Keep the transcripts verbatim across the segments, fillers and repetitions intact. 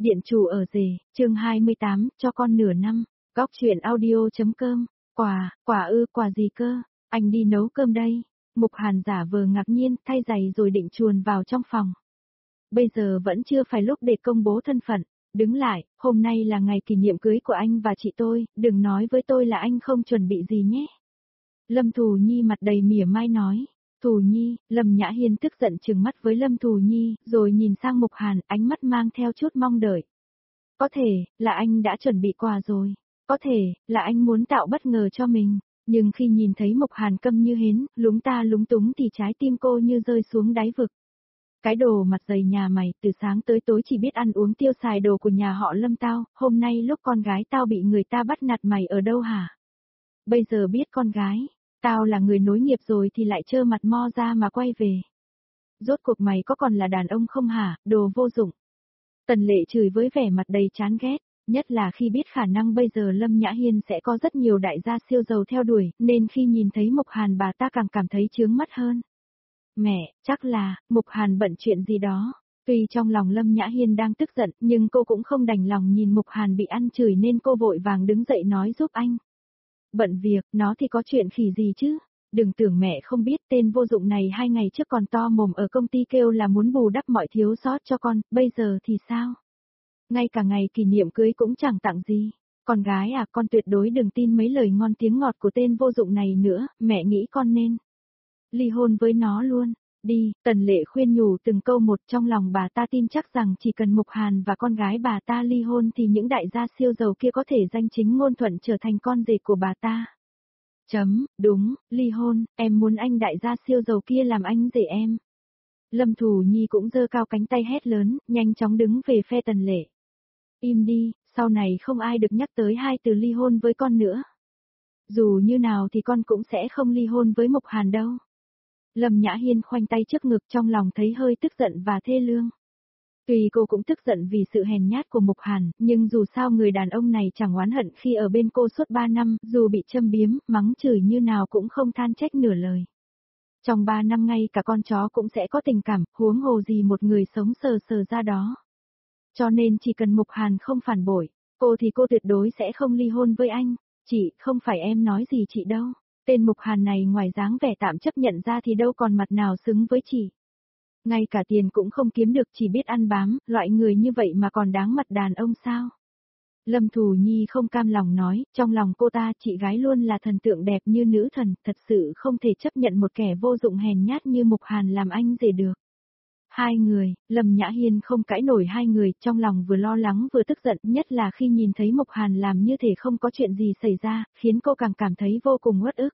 Điện chủ ở rể, chương hai mươi tám, cho con nửa năm, góc chuyện audio.com, quà, quà ư, quà gì cơ, anh đi nấu cơm đây. Mục Hàn giả vờ ngạc nhiên, thay giày rồi định chuồn vào trong phòng. Bây giờ vẫn chưa phải lúc để công bố thân phận, đứng lại, hôm nay là ngày kỷ niệm cưới của anh và chị tôi, đừng nói với tôi là anh không chuẩn bị gì nhé. Lâm Thù Nhi mặt đầy mỉa mai nói. Thù Nhi, Lâm Nhã Hiên tức giận trừng mắt với Lâm Thù Nhi, rồi nhìn sang Mục Hàn, ánh mắt mang theo chút mong đợi. Có thể, là anh đã chuẩn bị quà rồi. Có thể, là anh muốn tạo bất ngờ cho mình. Nhưng khi nhìn thấy Mục Hàn câm như hến, lúng ta lúng túng thì trái tim cô như rơi xuống đáy vực. Cái đồ mặt dày nhà mày, từ sáng tới tối chỉ biết ăn uống tiêu xài đồ của nhà họ Lâm tao, hôm nay lúc con gái tao bị người ta bắt nạt mày ở đâu hả? Bây giờ biết con gái, tao là người nối nghiệp rồi thì lại trơ mặt mo ra mà quay về. Rốt cuộc mày có còn là đàn ông không hả, đồ vô dụng. Tần Lệ chửi với vẻ mặt đầy chán ghét, nhất là khi biết khả năng bây giờ Lâm Nhã Hiên sẽ có rất nhiều đại gia siêu giàu theo đuổi, nên khi nhìn thấy Mục Hàn bà ta càng cảm thấy chướng mắt hơn. Mẹ, chắc là, Mục Hàn bận chuyện gì đó. Tuy trong lòng Lâm Nhã Hiên đang tức giận, nhưng cô cũng không đành lòng nhìn Mục Hàn bị ăn chửi nên cô vội vàng đứng dậy nói giúp anh. Bận việc, nó thì có chuyện khỉ gì chứ? Đừng tưởng mẹ không biết tên vô dụng này hai ngày trước còn to mồm ở công ty kêu là muốn bù đắp mọi thiếu sót cho con, bây giờ thì sao? Ngay cả ngày kỷ niệm cưới cũng chẳng tặng gì. Con gái à, con tuyệt đối đừng tin mấy lời ngon tiếng ngọt của tên vô dụng này nữa, mẹ nghĩ con nên ly hôn với nó luôn. Đi, Tần Lệ khuyên nhủ từng câu một, trong lòng bà ta tin chắc rằng chỉ cần Mục Hàn và con gái bà ta ly hôn thì những đại gia siêu giàu kia có thể danh chính ngôn thuận trở thành con rể của bà ta. Chấm, đúng, ly hôn, em muốn anh đại gia siêu giàu kia làm anh rể em. Lâm Thù Nhi cũng giơ cao cánh tay hét lớn, nhanh chóng đứng về phe Tần Lệ. Im đi, sau này không ai được nhắc tới hai từ ly hôn với con nữa. Dù như nào thì con cũng sẽ không ly hôn với Mục Hàn đâu. Lâm Nhã Hiên khoanh tay trước ngực, trong lòng thấy hơi tức giận và thê lương. Tuy cô cũng tức giận vì sự hèn nhát của Mục Hàn, nhưng dù sao người đàn ông này chẳng oán hận khi ở bên cô suốt ba năm, dù bị châm biếm, mắng chửi như nào cũng không than trách nửa lời. Trong ba năm ngay cả con chó cũng sẽ có tình cảm, huống hồ gì một người sống sờ sờ ra đó. Cho nên chỉ cần Mục Hàn không phản bội, cô thì cô tuyệt đối sẽ không ly hôn với anh. Chị, không phải em nói gì chị đâu. Tên Mục Hàn này ngoài dáng vẻ tạm chấp nhận ra thì đâu còn mặt nào xứng với chị. Ngay cả tiền cũng không kiếm được, chỉ biết ăn bám, loại người như vậy mà còn đáng mặt đàn ông sao? Lâm Thù Nhi không cam lòng nói, trong lòng cô ta chị gái luôn là thần tượng đẹp như nữ thần, thật sự không thể chấp nhận một kẻ vô dụng hèn nhát như Mục Hàn làm anh rể được. Hai người, Lâm Nhã Hiên không cãi nổi hai người, trong lòng vừa lo lắng vừa tức giận, nhất là khi nhìn thấy Mục Hàn làm như thể không có chuyện gì xảy ra, khiến cô càng cảm thấy vô cùng uất ức.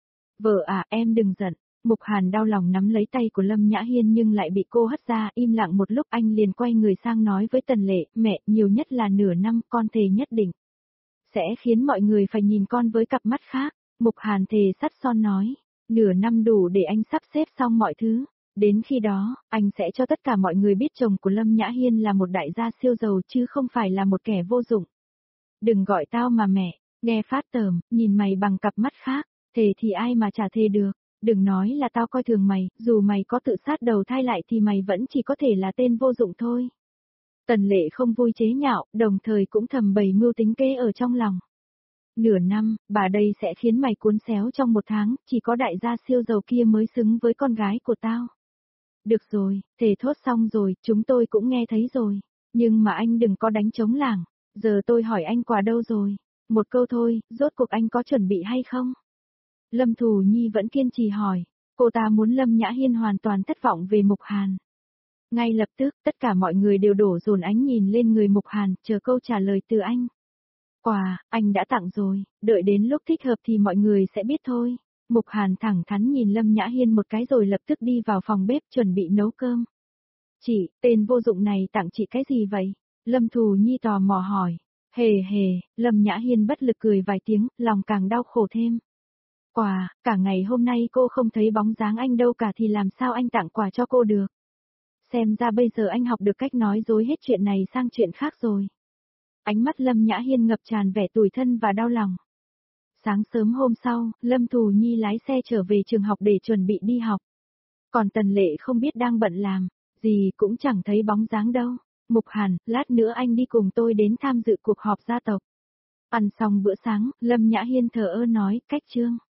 Vợ à, em đừng giận. Mục Hàn đau lòng nắm lấy tay của Lâm Nhã Hiên nhưng lại bị cô hất ra, im lặng một lúc anh liền quay người sang nói với Tần Lệ, mẹ, nhiều nhất là nửa năm, con thề nhất định sẽ khiến mọi người phải nhìn con với cặp mắt khác. Mục Hàn thề sắt son nói, nửa năm đủ để anh sắp xếp xong mọi thứ. Đến khi đó, anh sẽ cho tất cả mọi người biết chồng của Lâm Nhã Hiên là một đại gia siêu giàu chứ không phải là một kẻ vô dụng. Đừng gọi tao mà mẹ, nghe phát tởm, nhìn mày bằng cặp mắt khác, thề thì ai mà chả thề được. Đừng nói là tao coi thường mày, dù mày có tự sát đầu thai lại thì mày vẫn chỉ có thể là tên vô dụng thôi. Tần Lệ không vui chế nhạo, đồng thời cũng thầm bày mưu tính kế ở trong lòng. Nửa năm, bà đây sẽ khiến mày cuốn xéo trong một tháng, chỉ có đại gia siêu giàu kia mới xứng với con gái của tao. Được rồi, thề thốt xong rồi, chúng tôi cũng nghe thấy rồi. Nhưng mà anh đừng có đánh trống lảng, giờ tôi hỏi anh quà đâu rồi? Một câu thôi, rốt cuộc anh có chuẩn bị hay không? Lâm Thù Nhi vẫn kiên trì hỏi, cô ta muốn Lâm Nhã Hiên hoàn toàn thất vọng về Mục Hàn. Ngay lập tức, tất cả mọi người đều đổ dồn ánh nhìn lên người Mục Hàn, chờ câu trả lời từ anh. Quà, anh đã tặng rồi, đợi đến lúc thích hợp thì mọi người sẽ biết thôi. Mục Hàn thẳng thắn nhìn Lâm Nhã Hiên một cái rồi lập tức đi vào phòng bếp chuẩn bị nấu cơm. Chị, tên vô dụng này tặng chị cái gì vậy? Lâm Thù Nhi tò mò hỏi. Hề hề, Lâm Nhã Hiên bất lực cười vài tiếng, lòng càng đau khổ thêm. Quà, cả ngày hôm nay cô không thấy bóng dáng anh đâu cả thì làm sao anh tặng quà cho cô được. Xem ra bây giờ anh học được cách nói dối hết chuyện này sang chuyện khác rồi. Ánh mắt Lâm Nhã Hiên ngập tràn vẻ tủi thân và đau lòng. Sáng sớm hôm sau, Lâm Thù Nhi lái xe trở về trường học để chuẩn bị đi học. Còn Tần Lệ không biết đang bận làm, gì cũng chẳng thấy bóng dáng đâu. Mục Hàn, lát nữa anh đi cùng tôi đến tham dự cuộc họp gia tộc. Ăn xong bữa sáng, Lâm Nhã Hiên thờ ơ nói, cách Trương.